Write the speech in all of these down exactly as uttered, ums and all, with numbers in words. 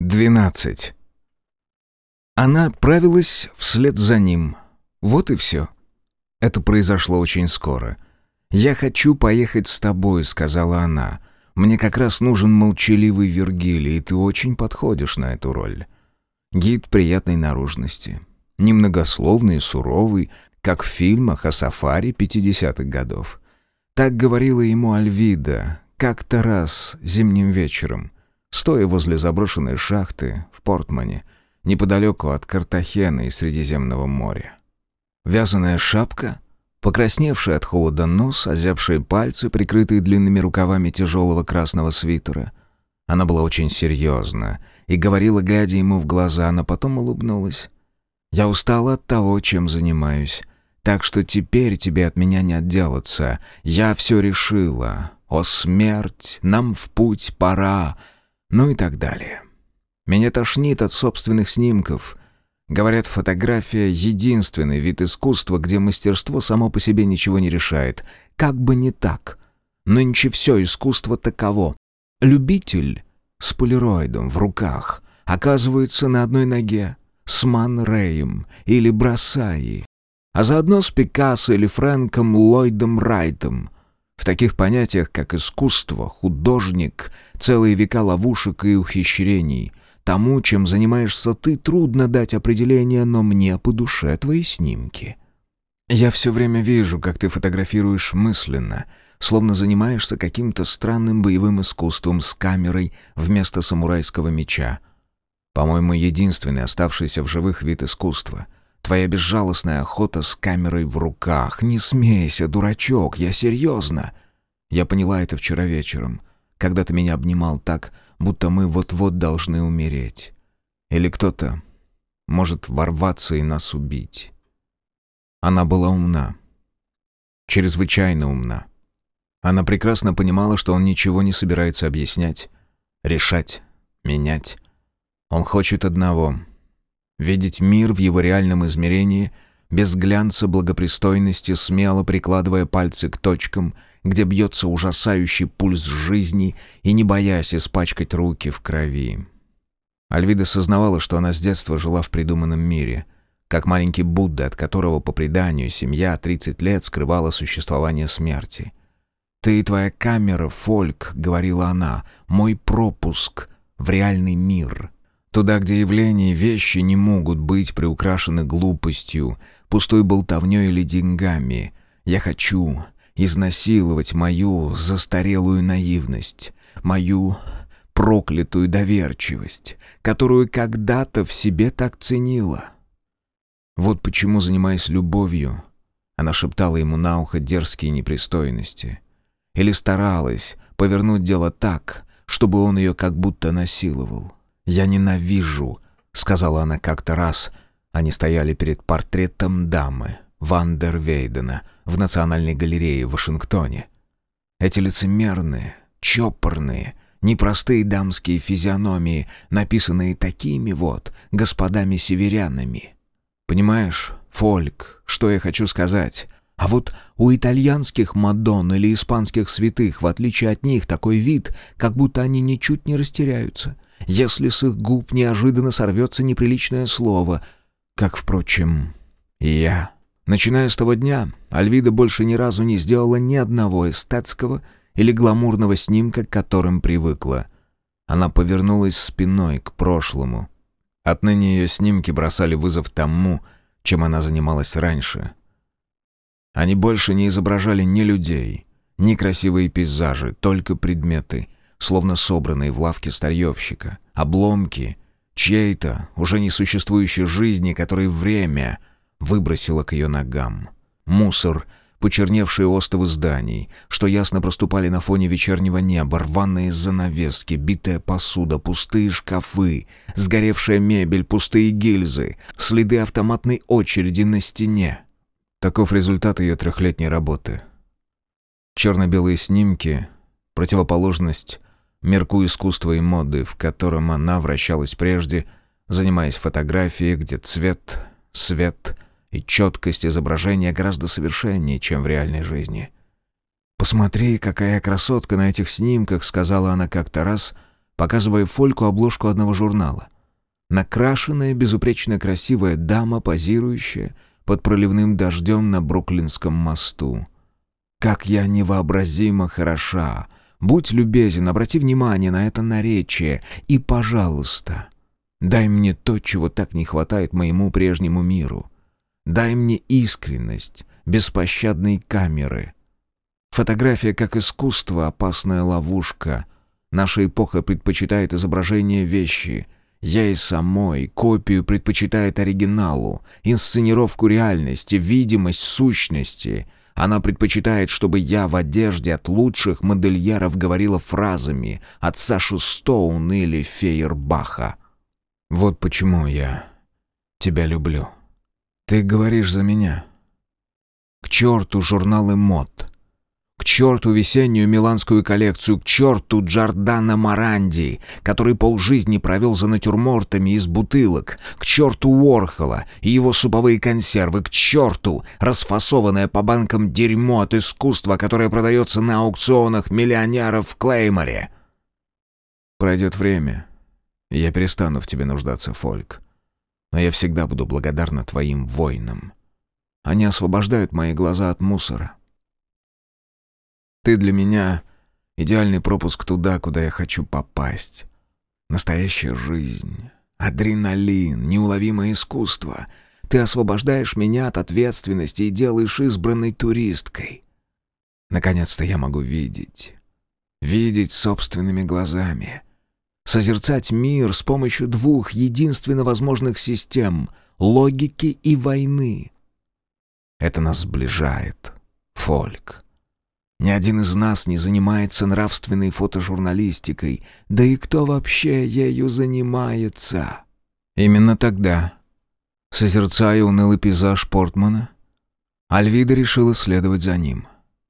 двенадцать. Она отправилась вслед за ним. Вот и все. Это произошло очень скоро. «Я хочу поехать с тобой», — сказала она. «Мне как раз нужен молчаливый Вергилий, и ты очень подходишь на эту роль». Гид приятной наружности. Немногословный и суровый, как в фильмах о сафари пятидесятых годов. Так говорила ему Альвида как-то раз зимним вечером, стоя возле заброшенной шахты в Портмане, неподалеку от Картахены и Средиземного моря. Вязаная шапка, покрасневший от холода нос, озябшие пальцы, прикрытые длинными рукавами тяжелого красного свитера. Она была очень серьезна и говорила, глядя ему в глаза, но потом улыбнулась. «Я устала от того, чем занимаюсь, так что теперь тебе от меня не отделаться. Я все решила. О, смерть, нам в путь пора!» Ну и так далее. Меня тошнит от собственных снимков. Говорят, фотография — единственный вид искусства, где мастерство само по себе ничего не решает. Как бы не так. Нынче все искусство таково. Любитель с полироидом в руках оказывается на одной ноге с Ман Рэем или Брасаи, а заодно с Пикассо или Фрэнком Ллойдом Райтом. В таких понятиях, как искусство, художник, целые века ловушек и ухищрений. Тому, чем занимаешься ты, трудно дать определение, но мне по душе твои снимки. Я все время вижу, как ты фотографируешь мысленно, словно занимаешься каким-то странным боевым искусством с камерой вместо самурайского меча. По-моему, единственный оставшийся в живых вид искусства — твоя безжалостная охота с камерой в руках. Не смейся, дурачок, я серьезно. Я поняла это вчера вечером, когда ты меня обнимал так, будто мы вот-вот должны умереть. Или кто-то может ворваться и нас убить. Она была умна. Чрезвычайно умна. Она прекрасно понимала, что он ничего не собирается объяснять, решать, менять. Он хочет одного — видеть мир в его реальном измерении, без глянца благопристойности, смело прикладывая пальцы к точкам, где бьется ужасающий пульс жизни, и не боясь испачкать руки в крови. Альвида сознавала, что она с детства жила в придуманном мире, как маленький Будда, от которого, по преданию, семья тридцать лет скрывала существование смерти. «Ты и твоя камера, Фольк», — говорила она, — «мой пропуск в реальный мир». Туда, где явления и вещи не могут быть приукрашены глупостью, пустой болтовней или деньгами. Я хочу изнасиловать мою застарелую наивность, мою проклятую доверчивость, которую когда-то в себе так ценила. Вот почему, занимаясь любовью, она шептала ему на ухо дерзкие непристойности. Или старалась повернуть дело так, чтобы он ее как будто насиловал. «Я ненавижу», — сказала она как-то раз. Они стояли перед портретом дамы Ван дер Вейдена в Национальной галерее в Вашингтоне. Эти лицемерные, чопорные, непростые дамские физиономии, написанные такими вот господами-северянами. Понимаешь, Фольк, что я хочу сказать? А вот у итальянских Мадонн или испанских святых, в отличие от них, такой вид, как будто они ничуть не растеряются, если с их губ неожиданно сорвется неприличное слово, как, впрочем, и я. Начиная с того дня, Альвида больше ни разу не сделала ни одного эстетского или гламурного снимка, к которым привыкла. Она повернулась спиной к прошлому. Отныне ее снимки бросали вызов тому, чем она занималась раньше. Они больше не изображали ни людей, ни красивые пейзажи, только предметы — словно собранные в лавке старьевщика, обломки чьей-то уже несуществующей жизни, которой время выбросило к ее ногам. Мусор, почерневшие остовы зданий, что ясно проступали на фоне вечернего неба, рваные занавески, битая посуда, пустые шкафы, сгоревшая мебель, пустые гильзы, следы автоматной очереди на стене. Таков результат ее трехлетней работы. Черно-белые снимки, противоположность мирку искусства и моды, в котором она вращалась прежде, занимаясь фотографией, где цвет, свет и четкость изображения гораздо совершеннее, чем в реальной жизни. «Посмотри, какая красотка на этих снимках», — сказала она как-то раз, показывая Фольку обложку одного журнала. Накрашенная, безупречно красивая дама, позирующая под проливным дождем на Бруклинском мосту. Как я невообразимо хороша! Будь любезен, обрати внимание на это наречие и, пожалуйста, дай мне то, чего так не хватает моему прежнему миру. Дай мне искренность беспощадной камеры. Фотография как искусство — опасная ловушка. Наша эпоха предпочитает изображение вещи. Я и самой копию предпочитает оригиналу, инсценировку реальности, видимость сущности. Она предпочитает, чтобы я в одежде от лучших модельеров говорила фразами от Саши Стоун или Фейербаха. Вот почему я тебя люблю. Ты говоришь за меня. К черту журналы мод. К черту весеннюю миланскую коллекцию, к черту Джордано Моранди, который полжизни провел за натюрмортами из бутылок, к черту Уорхола и его суповые консервы, к черту расфасованное по банкам дерьмо от искусства, которое продается на аукционах миллионеров в Клейморе. Пройдет время, и я перестану в тебе нуждаться, Фольк. Но я всегда буду благодарна твоим воинам. Они освобождают мои глаза от мусора. Ты для меня идеальный пропуск туда, куда я хочу попасть. Настоящая жизнь, адреналин, неуловимое искусство. Ты освобождаешь меня от ответственности и делаешь избранной туристкой. Наконец-то я могу видеть. Видеть собственными глазами. Созерцать мир с помощью двух единственно возможных систем — логики и войны. Это нас сближает, Фольк. Ни один из нас не занимается нравственной фотожурналистикой, да и кто вообще ею занимается? Именно тогда, созерцая унылый пейзаж Портмана, Альвида решила следовать за ним.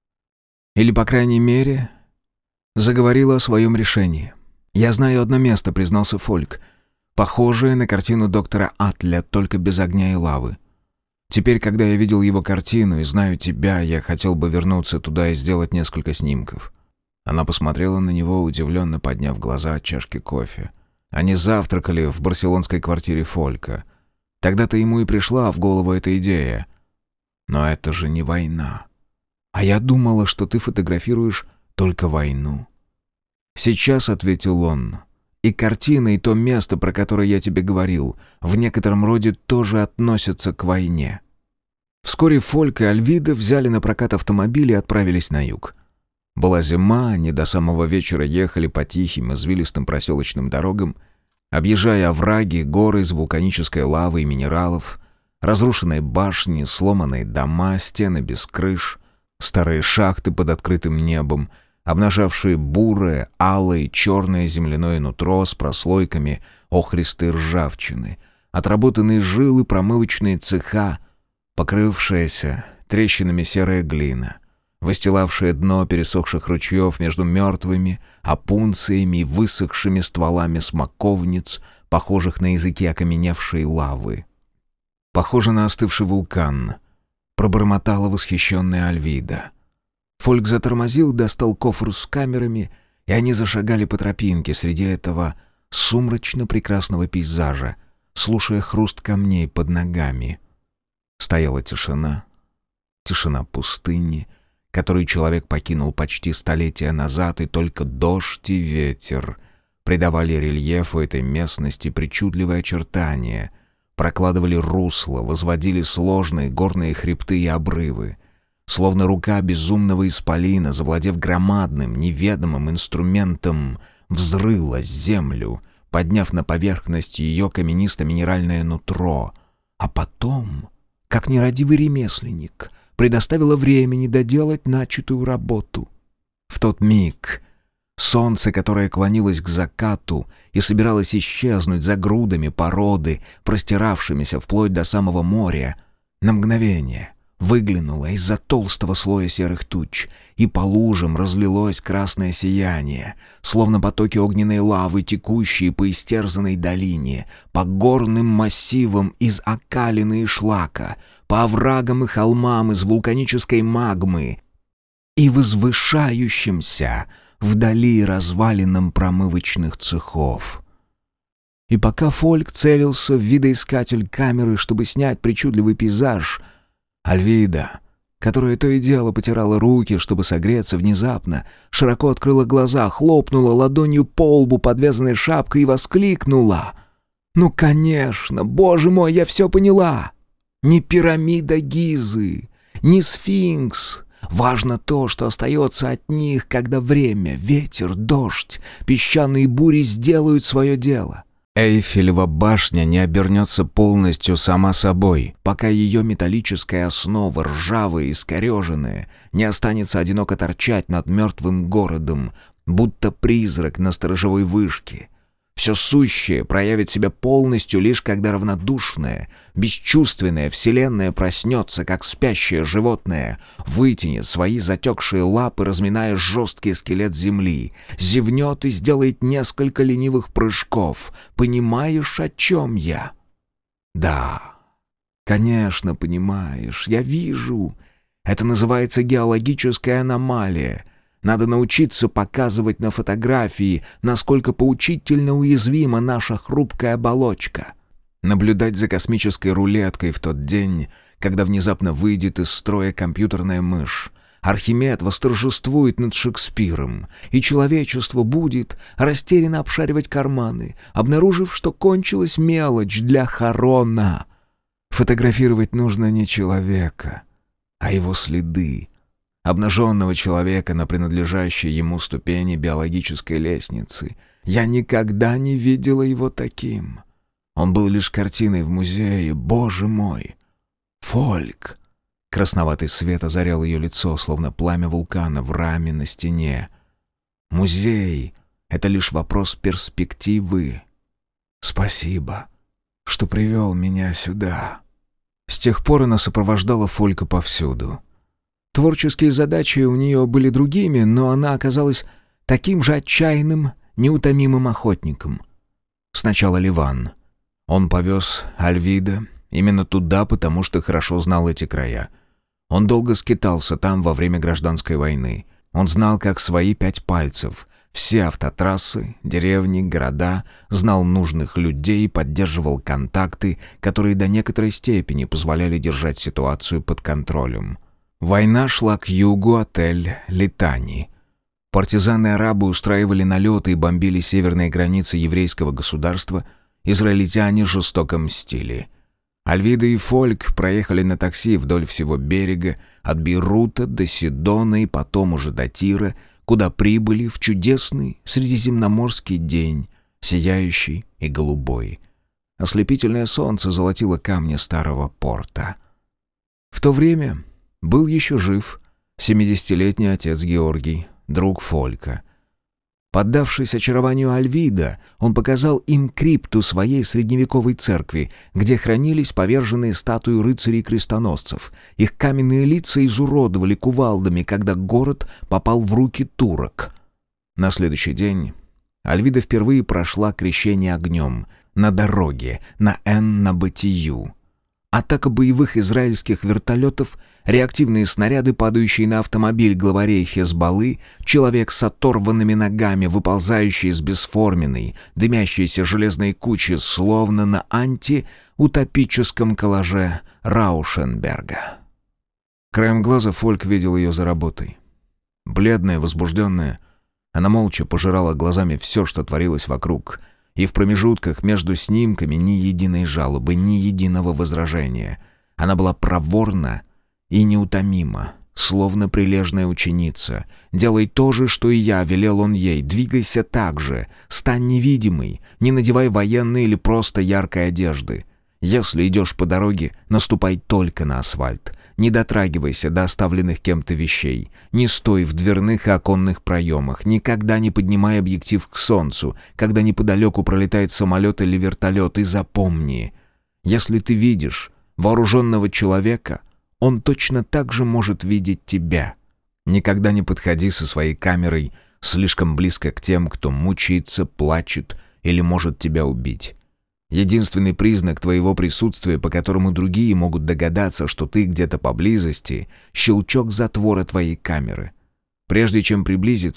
Или, по крайней мере, заговорила о своем решении. «Я знаю одно место», — признался Фольк, похожее на картину доктора Атля, только без огня и лавы. Теперь, когда я видел его картину и знаю тебя, я хотел бы вернуться туда и сделать несколько снимков». Она посмотрела на него, удивленно подняв глаза от чашки кофе. Они завтракали в барселонской квартире Фолька. Тогда-то ему и пришла в голову эта идея. «Но это же не война. А я думала, что ты фотографируешь только войну». «Сейчас», — ответил он, — «и картина, и то место, про которое я тебе говорил, в некотором роде тоже относятся к войне». Вскоре Фольк и Альвида взяли на прокат автомобиль и отправились на юг. Была зима, они до самого вечера ехали по тихим, извилистым проселочным дорогам, объезжая овраги, горы из вулканической лавы и минералов, разрушенные башни, сломанные дома, стены без крыш, старые шахты под открытым небом, обнажавшие бурое, алое, черное земляное нутро с прослойками охристой ржавчины, отработанные жилы, промывочные цеха, покрывшаяся трещинами серая глина, выстилавшая дно пересохших ручьев между мертвыми опунциями и высохшими стволами смоковниц, похожих на языки окаменевшей лавы. «Похоже на остывший вулкан», — пробормотала восхищенная Альвида. Фольк затормозил, достал кофр с камерами, и они зашагали по тропинке среди этого сумрачно-прекрасного пейзажа, слушая хруст камней под ногами. Стояла тишина, тишина пустыни, которую человек покинул почти столетия назад, и только дождь и ветер придавали рельефу этой местности причудливые очертания, прокладывали русла, возводили сложные горные хребты и обрывы. Словно рука безумного исполина, завладев громадным, неведомым инструментом, взрыла землю, подняв на поверхность ее каменисто-минеральное нутро, а потом, как нерадивый ремесленник, предоставила времени доделать начатую работу. В тот миг солнце, которое клонилось к закату и собиралось исчезнуть за грудами породы, простиравшимися вплоть до самого моря, на мгновение выглянуло из-за толстого слоя серых туч, и по лужам разлилось красное сияние, словно потоки огненной лавы, текущие по истерзанной долине, по горным массивам из окалины и шлака, по оврагам и холмам из вулканической магмы и возвышающимся вдали развалинам промывочных цехов. И пока Фольк целился в видоискатель камеры, чтобы снять причудливый пейзаж, Альвида, которая то и дело потирала руки, чтобы согреться, внезапно широко открыла глаза, хлопнула ладонью по лбу подвязанной шапкой и воскликнула: «Ну, конечно, боже мой, я все поняла! Не пирамида Гизы, не сфинкс. Важно то, что остается от них, когда время, ветер, дождь, песчаные бури сделают свое дело. Эйфелева башня не обернется полностью сама собой, пока ее металлическая основа, ржавая и искореженная, не останется одиноко торчать над мертвым городом, будто призрак на сторожевой вышке. Все сущее проявит себя полностью лишь когда равнодушная, бесчувственная вселенная проснется, как спящее животное, вытянет свои затекшие лапы, разминая жесткий скелет земли, зевнет и сделает несколько ленивых прыжков. Понимаешь, о чем я? Да, конечно, понимаешь, я вижу. Это называется геологическая аномалия. Надо научиться показывать на фотографии, насколько поучительно уязвима наша хрупкая оболочка. Наблюдать за космической рулеткой в тот день, когда внезапно выйдет из строя компьютерная мышь. Архимед восторжествует над Шекспиром, и человечество будет растерянно обшаривать карманы, обнаружив, что кончилась мелочь для Харона. Фотографировать нужно не человека, а его следы. Обнаженного человека на принадлежащей ему ступени биологической лестницы. Я никогда не видела его таким. Он был лишь картиной в музее, боже мой. Фольк. Красноватый свет озарял ее лицо, словно пламя вулкана в раме на стене. Музей — это лишь вопрос перспективы. Спасибо, что привел меня сюда. С тех пор она сопровождала Фолька повсюду. Творческие задачи у нее были другими, но она оказалась таким же отчаянным, неутомимым охотником. Сначала Ливан. Он повез Альвида именно туда, потому что хорошо знал эти края. Он долго скитался там во время гражданской войны. Он знал, как свои пять пальцев, все автотрассы, деревни, города, знал нужных людей и поддерживал контакты, которые до некоторой степени позволяли держать ситуацию под контролем. Война шла к югу от Эль-Литани. Партизаны-арабы устраивали налеты и бомбили северные границы еврейского государства. Израильтяне жестоко мстили. Альвида и Фольк проехали на такси вдоль всего берега, от Бейрута до Сидона и потом уже до Тира, куда прибыли в чудесный средиземноморский день, сияющий и голубой. Ослепительное солнце золотило камни старого порта. В то время был еще жив семидесятилетний отец Георгий, друг Фолька. Поддавшись очарованию Альвида, он показал им крипту своей средневековой церкви, где хранились поверженные статуи рыцарей-крестоносцев. Их каменные лица изуродовали кувалдами, когда город попал в руки турок. На следующий день Альвида впервые прошла крещение огнем на дороге на Эн-Набатию. Атака боевых израильских вертолетов, реактивные снаряды, падающие на автомобиль главарей Хезболлы, человек с оторванными ногами, выползающий из бесформенной, дымящейся железной кучи, словно на антиутопическом коллаже Раушенберга. Краем глаза Фольк видел ее за работой. Бледная, возбужденная, она молча пожирала глазами все, что творилось вокруг, и в промежутках между снимками ни единой жалобы, ни единого возражения. Она была проворна и неутомима, словно прилежная ученица. «Делай то же, что и я», — велел он ей. «Двигайся так же, стань невидимой, не надевай военной или просто яркой одежды. Если идешь по дороге, наступай только на асфальт. Не дотрагивайся до оставленных кем-то вещей. Не стой в дверных и оконных проемах. Никогда не поднимай объектив к солнцу, когда неподалеку пролетает самолет или вертолет. И запомни, если ты видишь вооруженного человека, он точно так же может видеть тебя. Никогда не подходи со своей камерой слишком близко к тем, кто мучается, плачет или может тебя убить. Единственный признак твоего присутствия, по которому другие могут догадаться, что ты где-то поблизости — щелчок затвора твоей камеры. Прежде чем приблизиться,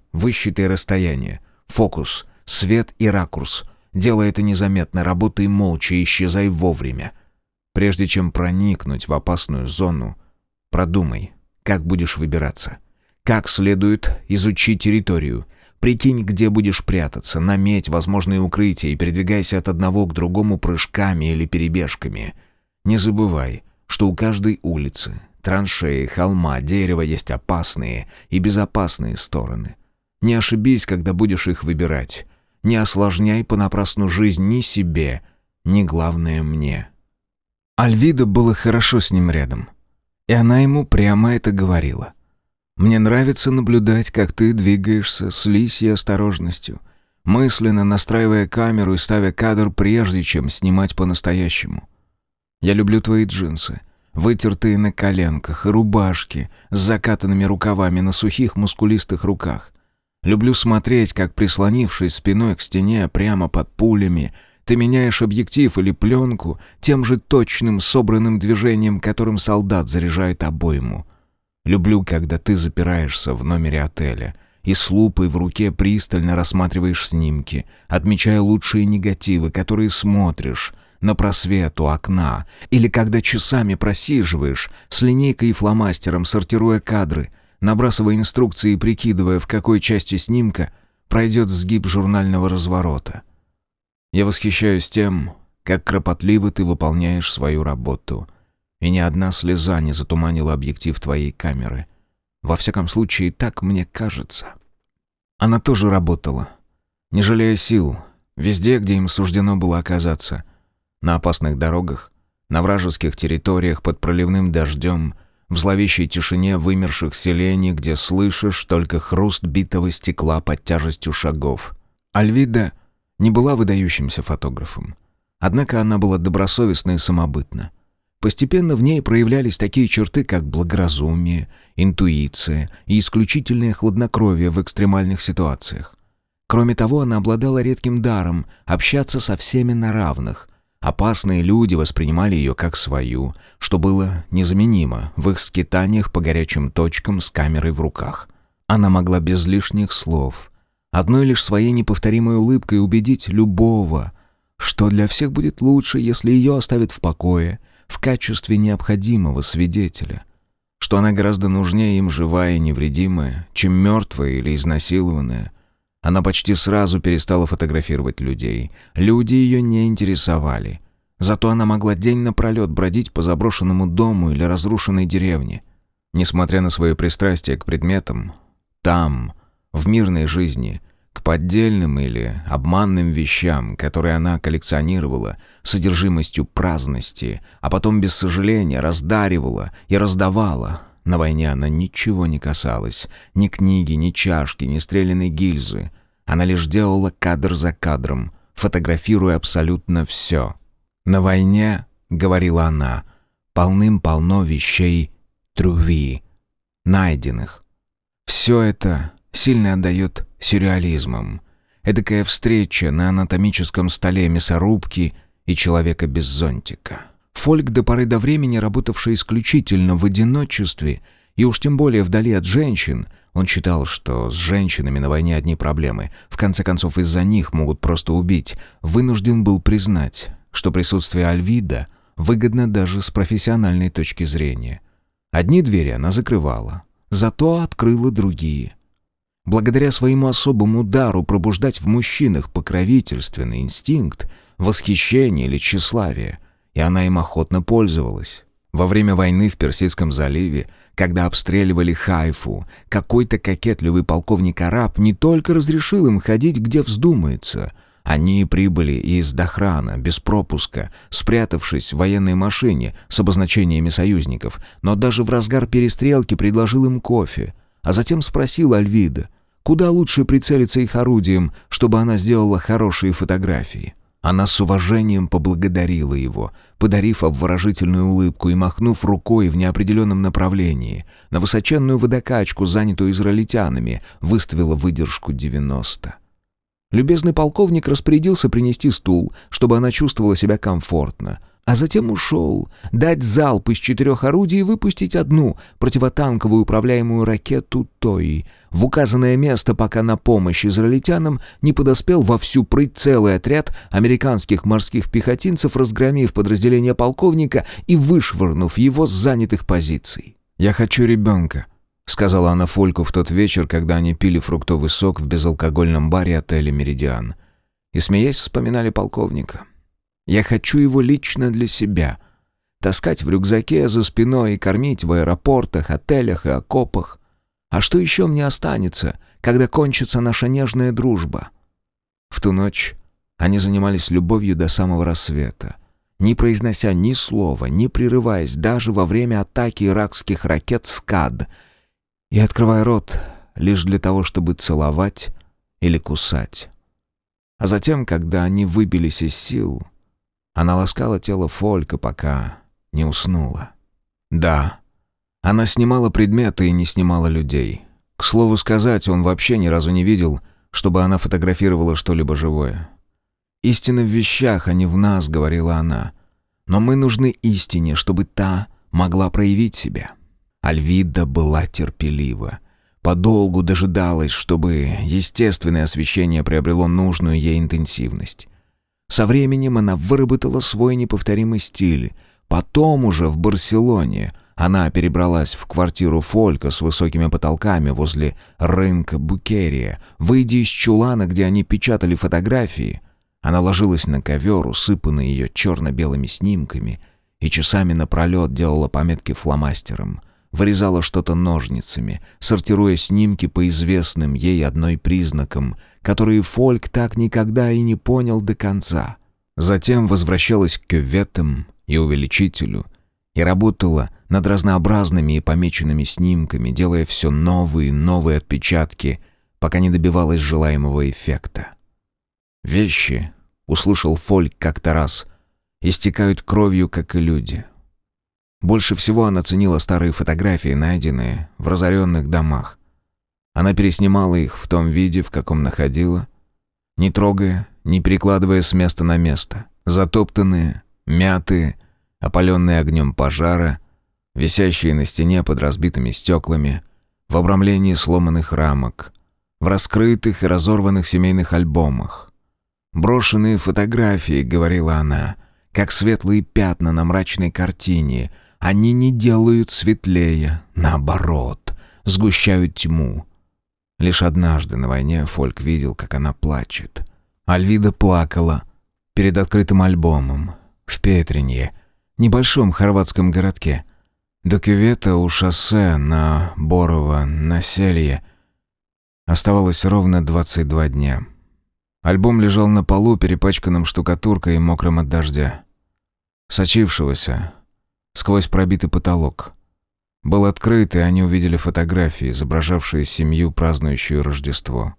Высчитай расстояние, фокус, свет и ракурс. Делай это незаметно, работай молча и исчезай вовремя. Прежде чем проникнуть в опасную зону, продумай, как будешь выбираться. Как следует изучить территорию. Прикинь, где будешь прятаться, наметь возможные укрытия и передвигайся от одного к другому прыжками или перебежками. Не забывай, что у каждой улицы, траншеи, холма, дерева есть опасные и безопасные стороны. Не ошибись, когда будешь их выбирать. Не осложняй понапрасну жизнь ни себе, ни, главное, мне. Альвида было хорошо с ним рядом, и она ему прямо это говорила. «Мне нравится наблюдать, как ты двигаешься с лисьей осторожностью, мысленно настраивая камеру и ставя кадр, прежде чем снимать по-настоящему. Я люблю твои джинсы, вытертые на коленках, и рубашки с закатанными рукавами на сухих мускулистых руках. Люблю смотреть, как, прислонившись спиной к стене прямо под пулями, ты меняешь объектив или пленку тем же точным собранным движением, которым солдат заряжает обойму. Люблю, когда ты запираешься в номере отеля и с лупой в руке пристально рассматриваешь снимки, отмечая лучшие негативы, которые смотришь на просвет у окна, или когда часами просиживаешь с линейкой и фломастером, сортируя кадры, набрасывая инструкции и прикидывая, в какой части снимка пройдет сгиб журнального разворота. Я восхищаюсь тем, как кропотливо ты выполняешь свою работу, и ни одна слеза не затуманила объектив твоей камеры. Во всяком случае, так мне кажется». Она тоже работала, не жалея сил, везде, где им суждено было оказаться. На опасных дорогах, на вражеских территориях под проливным дождем, в зловещей тишине вымерших селений, где слышишь только хруст битого стекла под тяжестью шагов. Альвида не была выдающимся фотографом. Однако она была добросовестна и самобытна. Постепенно в ней проявлялись такие черты, как благоразумие, интуиция и исключительное хладнокровие в экстремальных ситуациях. Кроме того, она обладала редким даром общаться со всеми на равных. Опасные люди воспринимали ее как свою, что было незаменимо в их скитаниях по горячим точкам с камерой в руках. Она могла без лишних слов, одной лишь своей неповторимой улыбкой убедить любого, что для всех будет лучше, если ее оставят в покое, в качестве необходимого свидетеля, что она гораздо нужнее им живая и невредимая, чем мертвая или изнасилованная. Она почти сразу перестала фотографировать людей. Люди ее не интересовали. Зато она могла день напролет бродить по заброшенному дому или разрушенной деревне. Несмотря на свое пристрастие к предметам, там, в мирной жизни, к поддельным или обманным вещам, которые она коллекционировала, содержимостью праздности, а потом без сожаления раздаривала и раздавала. На войне она ничего не касалась, ни книги, ни чашки, ни стрелянной гильзы. Она лишь делала кадр за кадром, фотографируя абсолютно все. «На войне, — говорила она, — полным-полно вещей трюви, найденных. Все это сильно отдает сюрреализмом. Эдакая встреча на анатомическом столе мясорубки и человека без зонтика». Фольк, до поры до времени работавший исключительно в одиночестве, и уж тем более вдали от женщин, он считал, что с женщинами на войне одни проблемы, в конце концов из-за них могут просто убить, вынужден был признать, что присутствие Альвида выгодно даже с профессиональной точки зрения. Одни двери она закрывала, зато открыла другие. Благодаря своему особому дару пробуждать в мужчинах покровительственный инстинкт, восхищение или тщеславие, и она им охотно пользовалась. Во время войны в Персидском заливе, когда обстреливали Хайфу, какой-то кокетливый полковник араб не только разрешил им ходить, где вздумается. Они прибыли из Дахрана без пропуска, спрятавшись в военной машине с обозначениями союзников, но даже в разгар перестрелки предложил им кофе, а затем спросил Альвида, куда лучше прицелиться их орудием, чтобы она сделала хорошие фотографии. Она с уважением поблагодарила его, подарив обворожительную улыбку и махнув рукой в неопределенном направлении. На высоченную водокачку, занятую израильтянами, выставила выдержку девяносто. Любезный полковник распорядился принести стул, чтобы она чувствовала себя комфортно. а затем ушел, дать залп из четырех орудий и выпустить одну противотанковую управляемую ракету «Той» в указанное место, пока на помощь израильтянам не подоспел во всю прыть целый отряд американских морских пехотинцев, разгромив подразделение полковника и вышвырнув его с занятых позиций. «Я хочу ребенка», — сказала она Фольку в тот вечер, когда они пили фруктовый сок в безалкогольном баре отеля «Меридиан». И, смеясь, вспоминали полковника. «Я хочу его лично для себя. Таскать в рюкзаке за спиной и кормить в аэропортах, отелях и окопах. А что еще мне останется, когда кончится наша нежная дружба?» В ту ночь они занимались любовью до самого рассвета, не произнося ни слова, не прерываясь даже во время атаки иракских ракет «Скад», и открывая рот лишь для того, чтобы целовать или кусать. А затем, когда они выбились из сил, она ласкала тело Фолька, пока не уснула. Да, она снимала предметы и не снимала людей. К слову сказать, он вообще ни разу не видел, чтобы она фотографировала что-либо живое. «Истина в вещах, а не в нас», — говорила она. «Но мы нужны истине, чтобы та могла проявить себя». Альвида была терпелива. Подолгу дожидалась, чтобы естественное освещение приобрело нужную ей интенсивность. Со временем она выработала свой неповторимый стиль. Потом уже в Барселоне она перебралась в квартиру Фолька с высокими потолками возле рынка Букерия. Выйдя из чулана, где они печатали фотографии, она ложилась на ковер, усыпанный ее черно-белыми снимками, и часами напролет делала пометки фломастером. Вырезала что-то ножницами, сортируя снимки по известным ей одной признакам, которые Фольк так никогда и не понял до конца. Затем возвращалась к кюветам и увеличителю и работала над разнообразными и помеченными снимками, делая все новые и новые отпечатки, пока не добивалась желаемого эффекта. «Вещи», — услышал Фольк как-то раз, — «истекают кровью, как и люди». Больше всего она ценила старые фотографии, найденные в разоренных домах. Она переснимала их в том виде, в каком находила, не трогая, не перекладывая с места на место. Затоптанные, мятые, опаленные огнем пожара, висящие на стене под разбитыми стеклами, в обрамлении сломанных рамок, в раскрытых и разорванных семейных альбомах. «Брошенные фотографии», — говорила она, — «как светлые пятна на мрачной картине. Они не делают светлее, наоборот, сгущают тьму». Лишь однажды на войне Фольк видел, как она плачет. Альвида плакала перед открытым альбомом в Петринье, небольшом хорватском городке. До кювета у шоссе на Борово-Населье оставалось ровно двадцать два дня. Альбом лежал на полу, перепачканным штукатуркой и мокрым от дождя, сочившегося сквозь пробитый потолок. Был открыт, и они увидели фотографии, изображавшие семью, празднующую Рождество.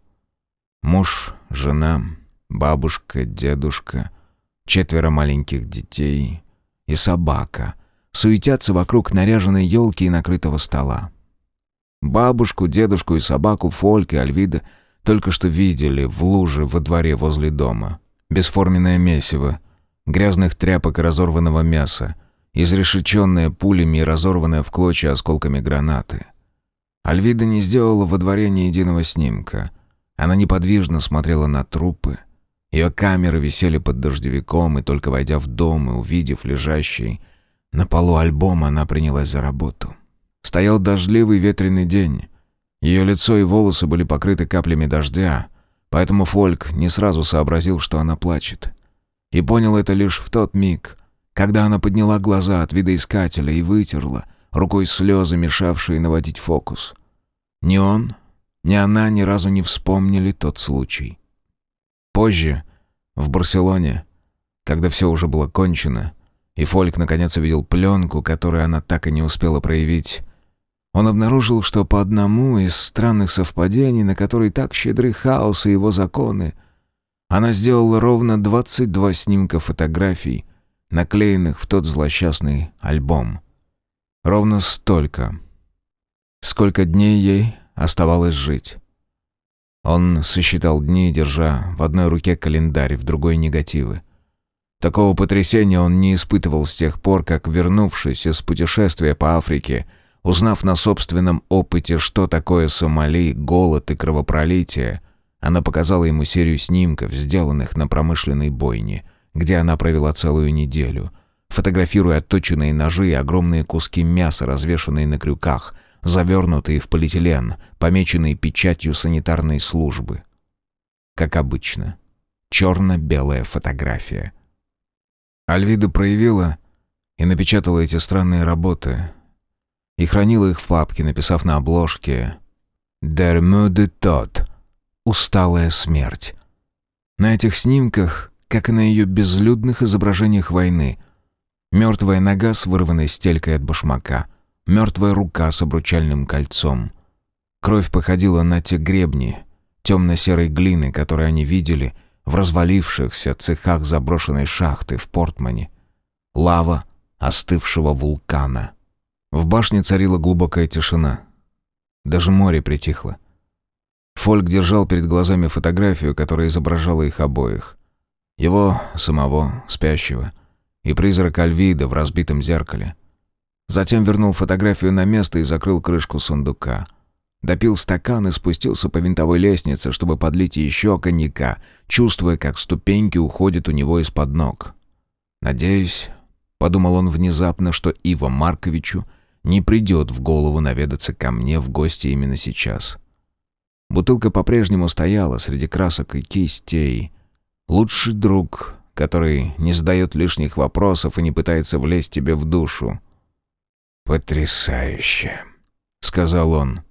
Муж, жена, бабушка, дедушка, четверо маленьких детей и собака суетятся вокруг наряженной елки и накрытого стола. Бабушку, дедушку и собаку Фольк и Альвида только что видели в луже во дворе возле дома. Бесформенное месиво, грязных тряпок и разорванного мяса, изрешеченная пулями и разорванная в клочья осколками гранаты. Альвида не сделала во дворе ни единого снимка. Она неподвижно смотрела на трупы. Ее камеры висели под дождевиком, и только войдя в дом и увидев лежащий на полу альбом, она принялась за работу. Стоял дождливый ветреный день. Ее лицо и волосы были покрыты каплями дождя, поэтому Фольк не сразу сообразил, что она плачет. И понял это лишь в тот миг, когда она подняла глаза от видоискателя и вытерла рукой слезы, мешавшие наводить фокус. Ни он, ни она ни разу не вспомнили тот случай. Позже, в Барселоне, когда все уже было кончено, и Фольк наконец увидел пленку, которую она так и не успела проявить, он обнаружил, что по одному из странных совпадений, на которые так щедры хаос и его законы, она сделала ровно двадцать два снимка фотографий, наклеенных в тот злосчастный альбом. Ровно столько, сколько дней ей оставалось жить. Он сосчитал дни, держа в одной руке календарь, в другой — негативы. Такого потрясения он не испытывал с тех пор, как, вернувшись из путешествия по Африке, узнав на собственном опыте, что такое Сомали, голод и кровопролитие, она показала ему серию снимков, сделанных на промышленной бойне, где она провела целую неделю, фотографируя отточенные ножи и огромные куски мяса, развешанные на крюках, завернутые в полиэтилен, помеченные печатью санитарной службы. Как обычно, черно-белая фотография. Альвида проявила и напечатала эти странные работы и хранила их в папке, написав на обложке «Der müde Tod» — «Усталая смерть». На этих снимках, как и на ее безлюдных изображениях войны, мертвая нога с вырванной стелькой от башмака, мертвая рука с обручальным кольцом. Кровь походила на те гребни темно-серой глины, которые они видели в развалившихся цехах заброшенной шахты в Портмане. Лава остывшего вулкана. В башне царила глубокая тишина. Даже море притихло. Фольк держал перед глазами фотографию, которая изображала их обоих. Его самого, спящего, и призрак Альвида в разбитом зеркале. Затем вернул фотографию на место и закрыл крышку сундука. Допил стакан и спустился по винтовой лестнице, чтобы подлить еще коньяка, чувствуя, как ступеньки уходят у него из-под ног. «Надеюсь», — подумал он внезапно, — «что Иво Марковичу не придет в голову наведаться ко мне в гости именно сейчас». Бутылка по-прежнему стояла среди красок и кистей. Лучший друг, который не задает лишних вопросов и не пытается влезть тебе в душу. «Потрясающе», — сказал он.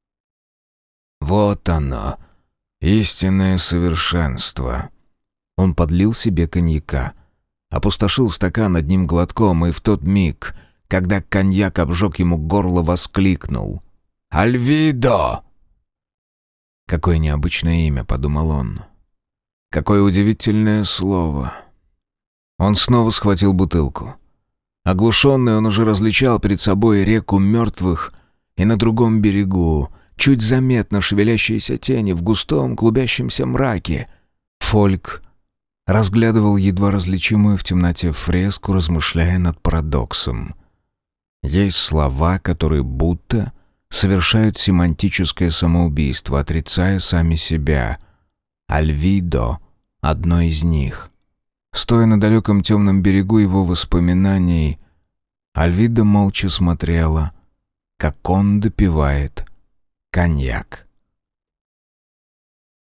«Вот оно, истинное совершенство». Он подлил себе коньяка, опустошил стакан одним глотком, и в тот миг, когда коньяк обжег ему горло, воскликнул: «Альвидо!» «Какое необычное имя», — подумал он. «Какое удивительное слово». Он снова схватил бутылку. Оглушенный, он уже различал перед собой реку мертвых, и на другом берегу чуть заметно шевелящиеся тени в густом клубящемся мраке. Фольк разглядывал едва различимую в темноте фреску, размышляя над парадоксом. Есть слова, которые будто совершают семантическое самоубийство, отрицая сами себя. «Альвидо» — одно из них. Стоя на далеком темном берегу его воспоминаний, Альвида молча смотрела, как он допивает коньяк.